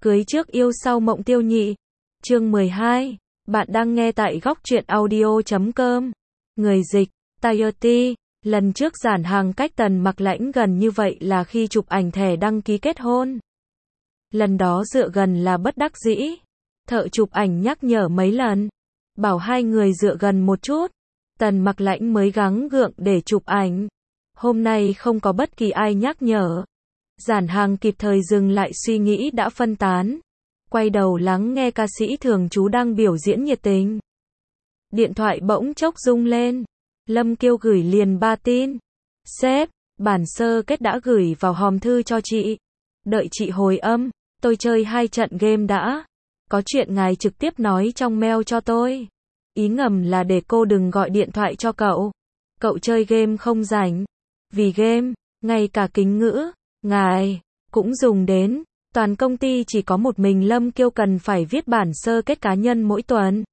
Cưới trước yêu sau mộng tiêu nhị. Chương 12. Bạn đang nghe tại góc truyện audio.com. Người dịch, Tayoti. Lần trước Giản Hằng cách Tần Mặc Lãnh gần như vậy là khi chụp ảnh thẻ đăng ký kết hôn. Lần đó dựa gần là bất đắc dĩ. Thợ chụp ảnh nhắc nhở mấy lần, bảo hai người dựa gần một chút. Tần Mặc Lãnh mới gắng gượng để chụp ảnh. Hôm nay không có bất kỳ ai nhắc nhở. Giản Hằng kịp thời dừng lại suy nghĩ đã phân tán. Quay đầu lắng nghe ca sĩ Thường Trú đang biểu diễn nhiệt tình. Điện thoại bỗng chốc rung lên. Lâm Kiêu gửi liền 3 tin. Sếp, bản sơ kết đã gửi vào hòm thư cho chị. Đợi chị hồi âm, tôi chơi 2 trận game đã. Có chuyện ngài trực tiếp nói trong mail cho tôi. Ý ngầm là để cô đừng gọi điện thoại cho cậu. Cậu chơi game không rảnh. Vì game, ngay cả kính ngữ, ngài cũng dùng đến. Toàn công ty chỉ có một mình Lâm Kiêu cần phải viết bản sơ kết cá nhân mỗi tuần.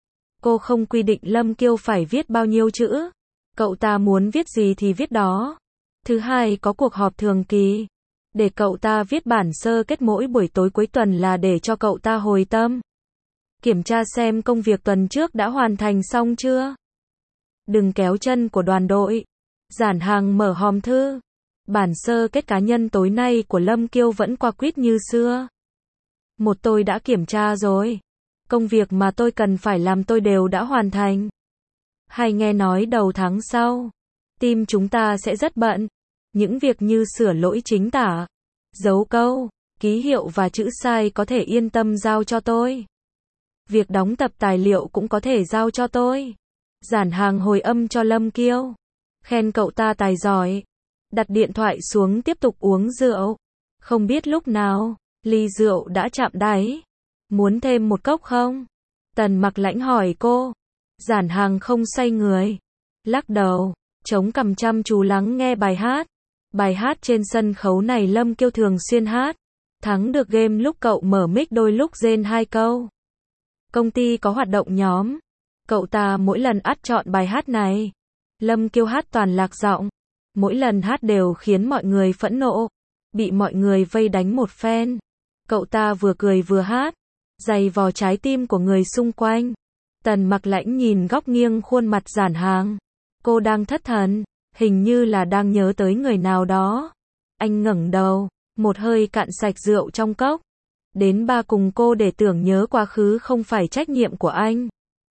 Cô không quy định Lâm Kiêu phải viết bao nhiêu chữ. Cậu ta muốn viết gì thì viết đó. Thứ hai, có cuộc họp thường kỳ. Để cậu ta viết bản sơ kết mỗi buổi tối cuối tuần là để cho cậu ta hồi tâm. Kiểm tra xem công việc tuần trước đã hoàn thành xong chưa. Đừng kéo chân của đoàn đội. Giản Hằng mở hòm thư. Bản sơ kết cá nhân tối nay của Lâm Kiêu vẫn qua quýt như xưa. Một, tôi đã kiểm tra rồi. Công việc mà tôi cần phải làm tôi đều đã hoàn thành. Hai, nghe nói đầu tháng sau, team chúng ta sẽ rất bận. Những việc như sửa lỗi chính tả, dấu câu, ký hiệu và chữ sai có thể yên tâm giao cho tôi. Việc đóng tập tài liệu cũng có thể giao cho tôi. Giản Hằng hồi âm cho Lâm Kiêu. Khen cậu ta tài giỏi. Đặt điện thoại xuống tiếp tục uống rượu. Không biết lúc nào, ly rượu đã chạm đáy. Muốn thêm một cốc không? Tần Mặc Lãnh hỏi cô. Giản Hằng không xoay người. Lắc đầu, chống cằm chăm chú lắng nghe bài hát. Bài hát trên sân khấu này Lâm Kiêu thường xuyên hát. Thắng được game lúc cậu mở mic đôi lúc rên 2 câu. Công ty có hoạt động nhóm. Cậu ta mỗi lần chọn bài hát này. Lâm Kiêu hát toàn lạc giọng. Mỗi lần hát đều khiến mọi người phẫn nộ. Bị mọi người vây đánh một phen. Cậu ta vừa cười vừa hát. Giày vò trái tim của người xung quanh. Tần Mặc Lãnh nhìn góc nghiêng khuôn mặt Giản Hằng. Cô đang thất thần. Hình như là đang nhớ tới người nào đó. Anh ngẩng đầu. Một hơi cạn sạch rượu trong cốc. Đến 3 cùng cô để tưởng nhớ quá khứ không phải trách nhiệm của anh.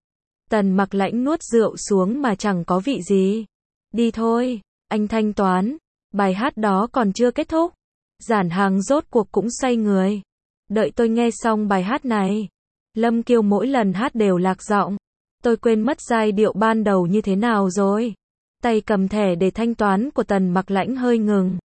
Tần Mặc Lãnh nuốt rượu xuống mà chẳng có vị gì. Đi thôi, anh thanh toán. Bài hát đó còn chưa kết thúc. Giản Hằng rốt cuộc cũng say người. Đợi tôi nghe xong bài hát này. Lâm Kiêu mỗi lần hát đều lạc giọng. Tôi quên mất giai điệu ban đầu như thế nào rồi. Tay cầm thẻ để thanh toán của Tần Mặc Lãnh hơi ngừng.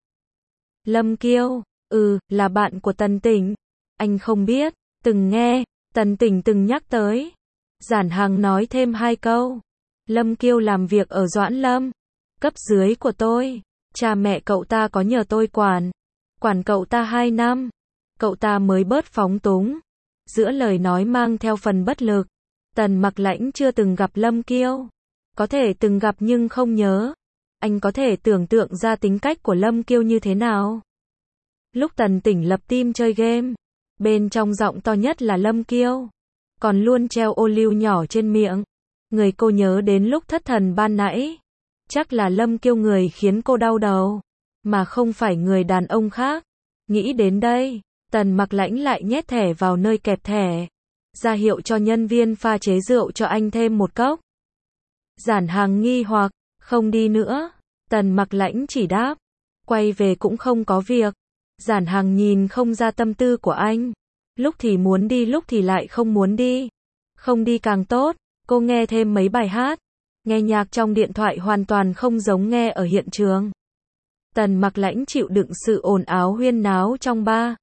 Lâm Kiêu, là bạn của Tần Tỉnh. Anh không biết, từng nghe, Tần Tỉnh từng nhắc tới. Giản Hằng nói thêm 2 câu. Lâm Kiêu làm việc ở Doãn Lâm. Cấp dưới của tôi. Cha mẹ cậu ta có nhờ tôi quản. Quản cậu ta 2 năm. Cậu ta mới bớt phóng túng. Giữa lời nói mang theo phần bất lực. Tần Mặc Lãnh chưa từng gặp Lâm Kiêu. Có thể từng gặp nhưng không nhớ. Anh có thể tưởng tượng ra tính cách của Lâm Kiêu như thế nào. Lúc Tần Tỉnh lập team chơi game. Bên trong giọng to nhất là Lâm Kiêu. Còn luôn treo ô liu nhỏ trên miệng. Người cô nhớ đến lúc thất thần ban nãy. Chắc là Lâm Kiêu người khiến cô đau đầu. Mà không phải người đàn ông khác. Nghĩ đến đây, Tần Mặc Lãnh lại nhét thẻ vào nơi kẹp thẻ. Ra hiệu cho nhân viên pha chế rượu cho anh thêm một cốc. Giản Hằng nghi hoặc, không đi nữa. Tần Mặc Lãnh chỉ đáp. Quay về cũng không có việc. Giản Hằng nhìn không ra tâm tư của anh. Lúc thì muốn đi lúc thì lại không muốn đi. Không đi càng tốt. Cô nghe thêm mấy bài hát. Nghe nhạc trong điện thoại hoàn toàn không giống nghe ở hiện trường. Tần Mặc Lãnh chịu đựng sự ồn ào huyên náo trong bar.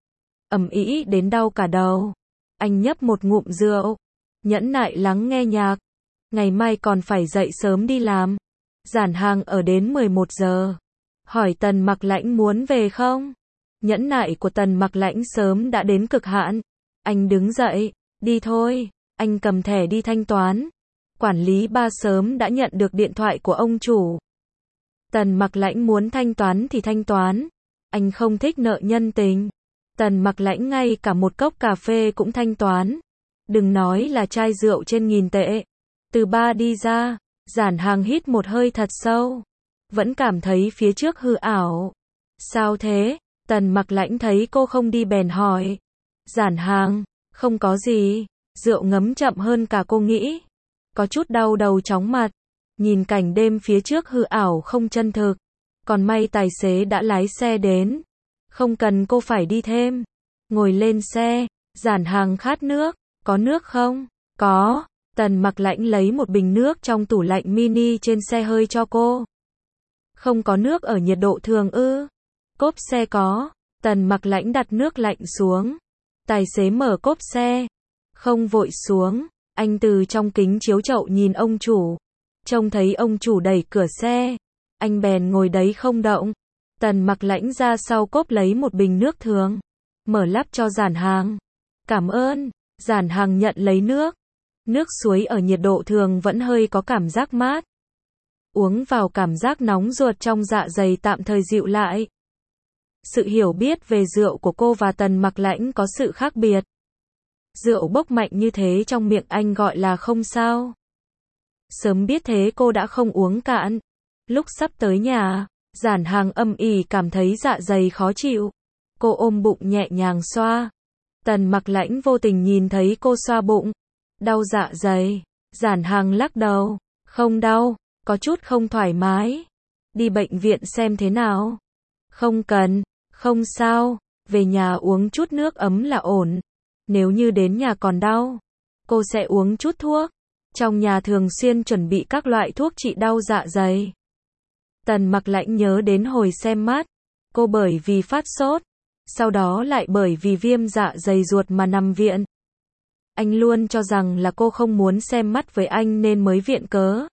Ầm ĩ đến đau cả đầu. Anh nhấp một ngụm rượu. Nhẫn nại lắng nghe nhạc. Ngày mai còn phải dậy sớm đi làm. Giản Hằng ở đến 11 giờ. Hỏi Tần Mặc Lãnh muốn về không? Nhẫn nại của Tần Mặc Lãnh sớm đã đến cực hạn. Anh đứng dậy. Đi thôi. Anh cầm thẻ đi thanh toán. Quản lý bar sớm đã nhận được điện thoại của ông chủ. Tần Mặc Lãnh muốn thanh toán thì thanh toán. Anh không thích nợ nhân tình. Tần Mặc Lãnh ngay cả một cốc cà phê cũng thanh toán. Đừng nói là chai rượu trên 1000 tệ. Từ bar đi ra, Giản Hàng hít một hơi thật sâu. Vẫn cảm thấy phía trước hư ảo. Sao thế? Tần Mặc Lãnh thấy cô không đi bèn hỏi. Giản Hàng, không có gì. Rượu ngấm chậm hơn cả cô nghĩ. Có chút đau đầu chóng mặt. Nhìn cảnh đêm phía trước hư ảo không chân thực. Còn may tài xế đã lái xe đến. Không cần cô phải đi thêm. Ngồi lên xe, Giản Hàng khát nước. Có nước không? Có. Tần Mặc Lãnh lấy một bình nước trong tủ lạnh mini trên xe hơi cho cô. Không có nước ở nhiệt độ thường ư? Cốp xe có. Tần Mặc Lãnh đặt nước lạnh xuống. Tài xế mở cốp xe. Không vội xuống. Anh từ trong kính chiếu chậu nhìn ông chủ. Trông thấy ông chủ đẩy cửa xe. Anh bèn ngồi đấy không động. Tần Mặc Lãnh ra sau cốp lấy một bình nước thường. Mở lắp cho Giản Hàng. Cảm ơn. Giản Hàng nhận lấy nước. Nước suối ở nhiệt độ thường vẫn hơi có cảm giác mát. Uống vào cảm giác nóng ruột trong dạ dày tạm thời dịu lại. Sự hiểu biết về rượu của cô và Tần Mặc Lãnh có sự khác biệt. Rượu bốc mạnh như thế trong miệng anh gọi là không sao. Sớm biết thế cô đã không uống cạn. Lúc sắp tới nhà, Giản Hàng âm ỉ cảm thấy dạ dày khó chịu. Cô ôm bụng nhẹ nhàng xoa. Tần Mặc Lãnh vô tình nhìn thấy cô xoa bụng. Đau dạ dày. Giản Hàng lắc đầu. Không đau, có chút không thoải mái. Đi bệnh viện xem thế nào. Không cần, không sao. Về nhà uống chút nước ấm là ổn. Nếu như đến nhà còn đau, cô sẽ uống chút thuốc. Trong nhà thường xuyên chuẩn bị các loại thuốc trị đau dạ dày. Tần Mặc Lãnh nhớ đến hồi xem mắt. Cô bởi vì phát sốt. Sau đó lại bởi vì viêm dạ dày ruột mà nằm viện. Anh luôn cho rằng là cô không muốn xem mắt với anh nên mới viện cớ.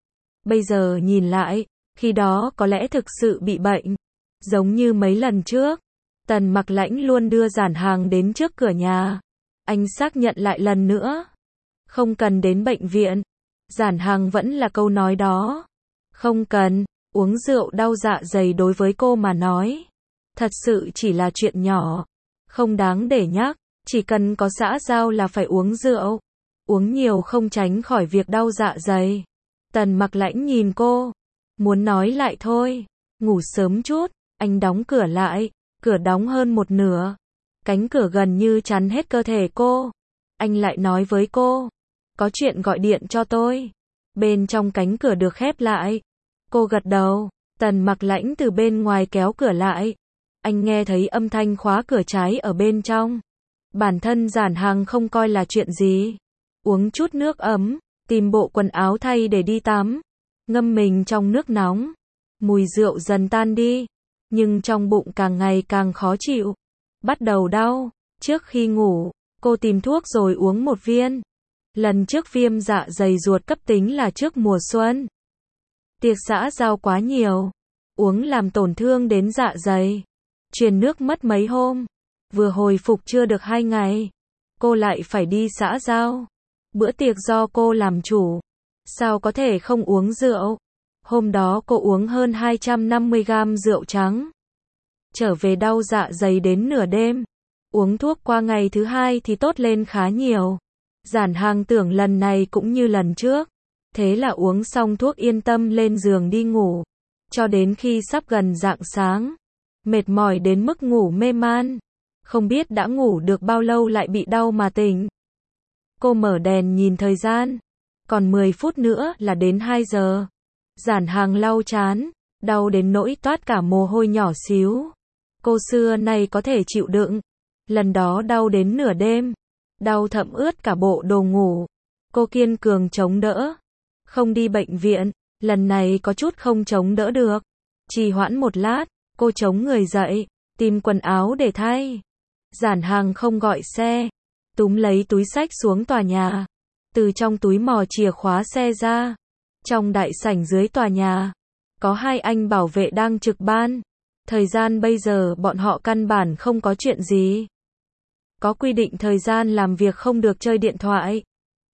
Bây giờ nhìn lại, khi đó có lẽ thực sự bị bệnh. Giống như mấy lần trước, Tần Mặc Lãnh luôn đưa Giản Hàng đến trước cửa nhà. Anh xác nhận lại lần nữa. Không cần đến bệnh viện. Giản Hàng vẫn là câu nói đó. Không cần, uống rượu đau dạ dày đối với cô mà nói. Thật sự chỉ là chuyện nhỏ. Không đáng để nhắc. Chỉ cần có xã giao là phải uống rượu. Uống nhiều không tránh khỏi việc đau dạ dày. Tần Mặc Lãnh nhìn cô. Muốn nói lại thôi. Ngủ sớm chút. Anh đóng cửa lại. Cửa đóng hơn một nửa. Cánh cửa gần như chắn hết cơ thể cô. Anh lại nói với cô. Có chuyện gọi điện cho tôi. Bên trong cánh cửa được khép lại. Cô gật đầu. Tần Mặc Lãnh từ bên ngoài kéo cửa lại. Anh nghe thấy âm thanh khóa cửa trái ở bên trong. Bản thân Giản Hàng không coi là chuyện gì. Uống chút nước ấm, tìm bộ quần áo thay để đi tắm. Ngâm mình trong nước nóng. Mùi rượu dần tan đi. Nhưng trong bụng càng ngày càng khó chịu. Bắt đầu đau. Trước khi ngủ, cô tìm thuốc rồi uống một viên. Lần trước viêm dạ dày ruột cấp tính là trước mùa xuân. Tiệc xã giao quá nhiều. Uống làm tổn thương đến dạ dày. Truyền nước mất mấy hôm. Vừa hồi phục chưa được 2 ngày. Cô lại phải đi xã giao. Bữa tiệc do cô làm chủ. Sao có thể không uống rượu? Hôm đó cô uống hơn 250g rượu trắng. Trở về đau dạ dày đến nửa đêm. Uống thuốc qua ngày thứ 2 thì tốt lên khá nhiều. Giản Hàng tưởng lần này cũng như lần trước. Thế là uống xong thuốc yên tâm lên giường đi ngủ. Cho đến khi sắp gần rạng sáng. Mệt mỏi đến mức ngủ mê man. Không biết đã ngủ được bao lâu lại bị đau mà tỉnh. Cô mở đèn nhìn thời gian. Còn 10 phút nữa là đến 2 giờ. Giản Hàng lau chán. Đau đến nỗi toát cả mồ hôi nhỏ xíu. Cô xưa nay có thể chịu đựng. Lần đó đau đến nửa đêm. Đau thậm ướt cả bộ đồ ngủ. Cô kiên cường chống đỡ. Không đi bệnh viện. Lần này có chút không chống đỡ được. Trì hoãn một lát. Cô chống người dậy. Tìm quần áo để thay. Giản Hàng không gọi xe. Túm lấy túi xách xuống tòa nhà. Từ trong túi mò chìa khóa xe ra. Trong đại sảnh dưới tòa nhà. Có 2 anh bảo vệ đang trực ban. Thời gian bây giờ bọn họ căn bản không có chuyện gì. Có quy định thời gian làm việc không được chơi điện thoại.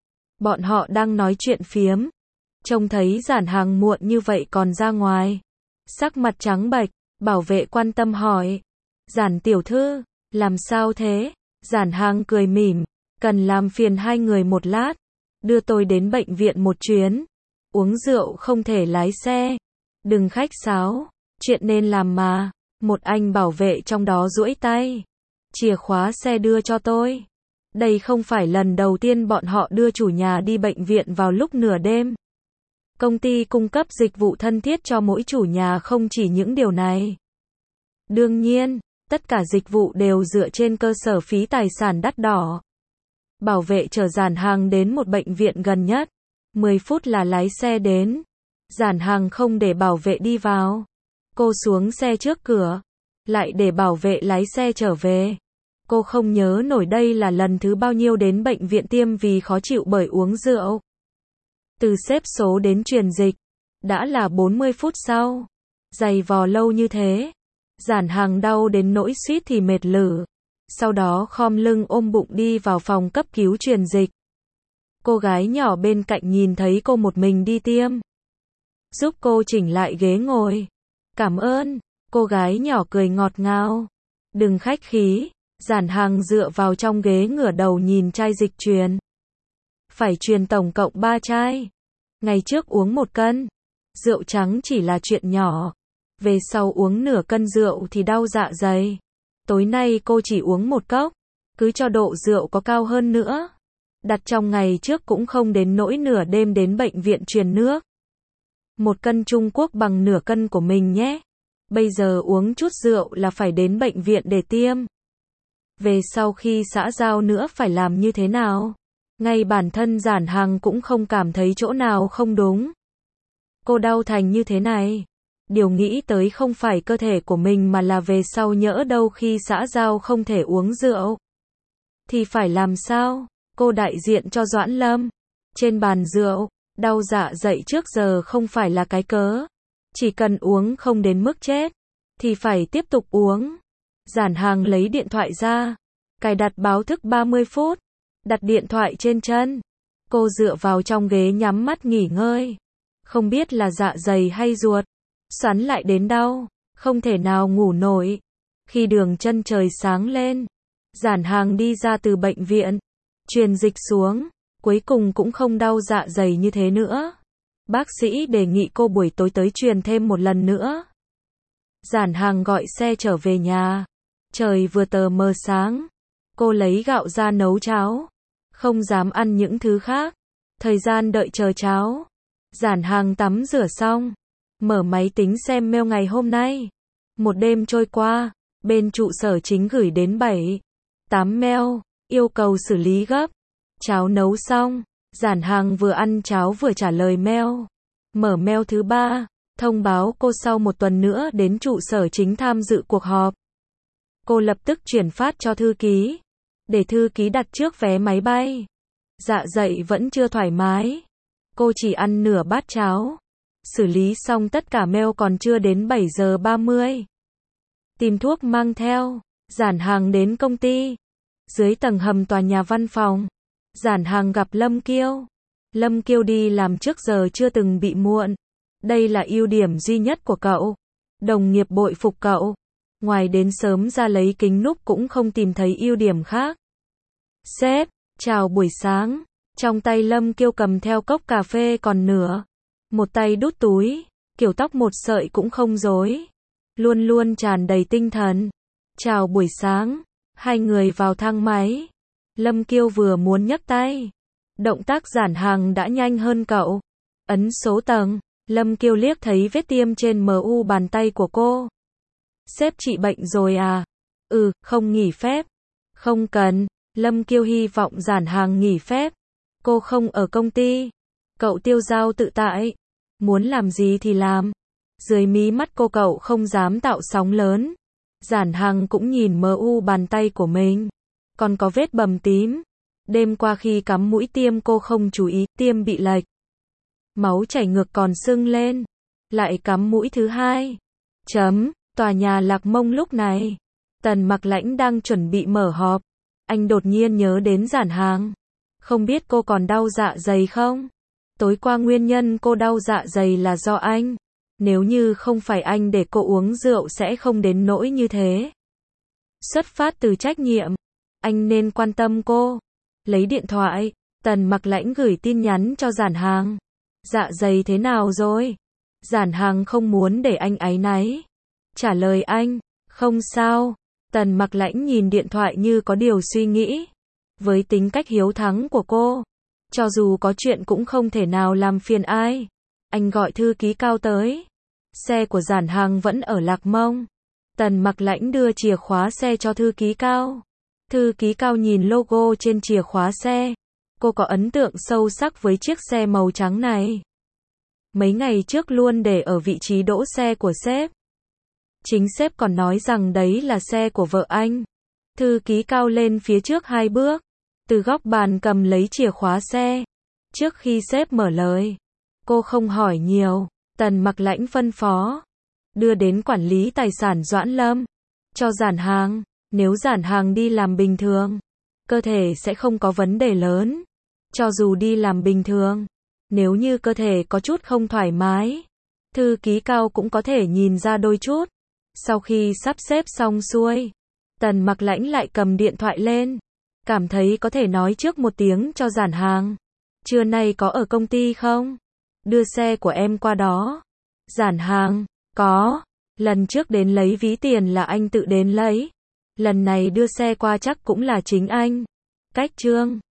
Bọn họ đang nói chuyện phiếm. Trông thấy Giản Hàng muộn như vậy còn ra ngoài. Sắc mặt trắng bệch, bảo vệ quan tâm hỏi. Giản tiểu thư, Làm sao thế? Giản Hàng cười mỉm. Cần làm phiền hai người một lát. Đưa tôi đến bệnh viện một chuyến. Uống rượu không thể lái xe. Đừng khách sáo. Chuyện nên làm mà. Một anh bảo vệ trong đó duỗi tay. Chìa khóa xe đưa cho tôi. Đây không phải lần đầu tiên bọn họ đưa chủ nhà đi bệnh viện vào lúc nửa đêm. Công ty cung cấp dịch vụ thân thiết cho mỗi chủ nhà không chỉ những điều này. Đương nhiên, tất cả dịch vụ đều dựa trên cơ sở phí tài sản đắt đỏ. Bảo vệ chở Giản Hàng đến một bệnh viện gần nhất. 10 phút là lái xe đến. Giản Hàng không để bảo vệ đi vào. Cô xuống xe trước cửa. Lại để bảo vệ lái xe trở về. Cô không nhớ nổi đây là lần thứ bao nhiêu đến bệnh viện tiêm vì khó chịu bởi uống rượu. Từ xếp số đến truyền dịch. Đã là 40 phút sau. Giày vò lâu như thế. Giản Hàng đau đến nỗi suýt thì mệt lử. Sau đó khom lưng ôm bụng đi vào phòng cấp cứu truyền dịch. Cô gái nhỏ bên cạnh nhìn thấy cô một mình đi tiêm. Giúp cô chỉnh lại ghế ngồi. Cảm ơn. Cô gái nhỏ cười ngọt ngào. Đừng khách khí. Giản Hàng dựa vào trong ghế ngửa đầu nhìn chai dịch truyền. Phải truyền tổng cộng 3 chai. Ngày trước uống 1 cân. Rượu trắng chỉ là chuyện nhỏ. Về sau uống nửa cân rượu thì đau dạ dày. Tối nay cô chỉ uống 1 cốc. Cứ cho độ rượu có cao hơn nữa. Đặt trong ngày trước cũng không đến nỗi nửa đêm đến bệnh viện truyền nước. 1 cân Trung Quốc bằng nửa cân của mình nhé. Bây giờ uống chút rượu là phải đến bệnh viện để tiêm. Về sau khi xã giao nữa phải làm như thế nào? Ngay bản thân Giản Hàng cũng không cảm thấy chỗ nào không đúng. Cô đau thành như thế này. Điều nghĩ tới không phải cơ thể của mình mà là về sau nhỡ đâu khi xã giao không thể uống rượu. Thì phải làm sao? Cô đại diện cho Doãn Lâm. Trên bàn rượu, đau dạ dày trước giờ không phải là cái cớ. Chỉ cần uống không đến mức chết, thì phải tiếp tục uống. Giản Hàng lấy điện thoại ra. Cài đặt báo thức 30 phút. Đặt điện thoại trên chân. Cô dựa vào trong ghế nhắm mắt nghỉ ngơi. Không biết là dạ dày hay ruột. Xoắn lại đến đau. Không thể nào ngủ nổi. Khi đường chân trời sáng lên. Giản Hàng đi ra từ bệnh viện. Truyền dịch xuống. Cuối cùng cũng không đau dạ dày như thế nữa. Bác sĩ đề nghị cô buổi tối tới truyền thêm một lần nữa. Giản Hàng gọi xe trở về nhà. Trời vừa tờ mờ sáng. Cô lấy gạo ra nấu cháo. Không dám ăn những thứ khác. Thời gian đợi chờ cháo. Giản Hàng tắm rửa xong. Mở máy tính xem mail ngày hôm nay. Một đêm trôi qua. Bên trụ sở chính gửi đến 7, 8 mail. Yêu cầu xử lý gấp. Cháo nấu xong. Giản Hàng vừa ăn cháo vừa trả lời mail. Mở mail thứ 3. Thông báo cô sau 1 tuần nữa đến trụ sở chính tham dự cuộc họp. Cô lập tức chuyển phát cho thư ký. Để thư ký đặt trước vé máy bay. Dạ dày vẫn chưa thoải mái. Cô chỉ ăn nửa bát cháo. Xử lý xong tất cả mail còn chưa đến 7 giờ 30. Tìm thuốc mang theo. Giản Hàng đến công ty. Dưới tầng hầm tòa nhà văn phòng. Giản Hàng gặp Lâm Kiêu. Lâm Kiêu đi làm trước giờ chưa từng bị muộn. Đây là ưu điểm duy nhất của cậu. Đồng nghiệp bội phục cậu. Ngoài đến sớm ra lấy kính núp cũng không tìm thấy ưu điểm khác. Sếp, chào buổi sáng. Trong tay Lâm Kiêu cầm theo cốc cà phê còn nửa. Một tay đút túi. Kiểu tóc một sợi cũng không rối. Luôn luôn tràn đầy tinh thần. Chào buổi sáng. Hai người vào thang máy. Lâm Kiêu vừa muốn nhấc tay. Động tác Giản Hàng đã nhanh hơn cậu. Ấn số tầng. Lâm Kiêu liếc thấy vết tiêm trên mu bàn tay của cô. Sếp trị bệnh rồi à? Không nghỉ phép. Không cần. Lâm Kiêu hy vọng Giản Hàng nghỉ phép. Cô không ở công ty. Cậu tiêu dao tự tại. Muốn làm gì thì làm. Dưới mí mắt cô cậu không dám tạo sóng lớn. Giản Hàng cũng nhìn mu bàn tay của mình. Còn có vết bầm tím. Đêm qua khi cắm mũi tiêm cô không chú ý, tiêm bị lệch. Máu chảy ngược còn sưng lên. Lại cắm mũi thứ 2. Tòa nhà Lạc Mông lúc này. Tần Mặc Lãnh đang chuẩn bị mở họp. Anh đột nhiên nhớ đến Giản Hàng. Không biết cô còn đau dạ dày không? Tối qua nguyên nhân cô đau dạ dày là do anh. Nếu như không phải anh để cô uống rượu sẽ không đến nỗi như thế. Xuất phát từ trách nhiệm. Anh nên quan tâm cô. Lấy điện thoại, Tần Mặc Lãnh gửi tin nhắn cho Giản Hàng. Dạ dày thế nào rồi? Giản Hàng không muốn để anh áy náy. Trả lời anh, không sao. Tần Mặc Lãnh nhìn điện thoại như có điều suy nghĩ. Với tính cách hiếu thắng của cô, cho dù có chuyện cũng không thể nào làm phiền ai. Anh gọi thư ký Cao tới. Xe của Giản Hàng vẫn ở Lạc Mông. Tần Mặc Lãnh đưa chìa khóa xe cho thư ký Cao. Thư ký Cao nhìn logo trên chìa khóa xe. Cô có ấn tượng sâu sắc với chiếc xe màu trắng này. Mấy ngày trước luôn để ở vị trí đỗ xe của sếp. Chính sếp còn nói rằng đấy là xe của vợ anh. Thư ký Cao lên phía trước 2 bước. Từ góc bàn cầm lấy chìa khóa xe. Trước khi sếp mở lời, cô không hỏi nhiều. Tần Mặc Lãnh phân phó. Đưa đến quản lý tài sản Doãn Lâm. Cho Giản Hàng. Nếu Giản Hàng đi làm bình thường, cơ thể sẽ không có vấn đề lớn. Cho dù đi làm bình thường, nếu như cơ thể có chút không thoải mái, thư ký Cao cũng có thể nhìn ra đôi chút. Sau khi sắp xếp xong xuôi, Tần Mặc Lãnh lại cầm điện thoại lên. Cảm thấy có thể nói trước một tiếng cho Giản Hàng. Trưa nay có ở công ty không? Đưa xe của em qua đó. Giản Hàng, có. Lần trước đến lấy ví tiền là anh tự đến lấy. Lần này đưa xe qua chắc cũng là chính anh. Cách Trương.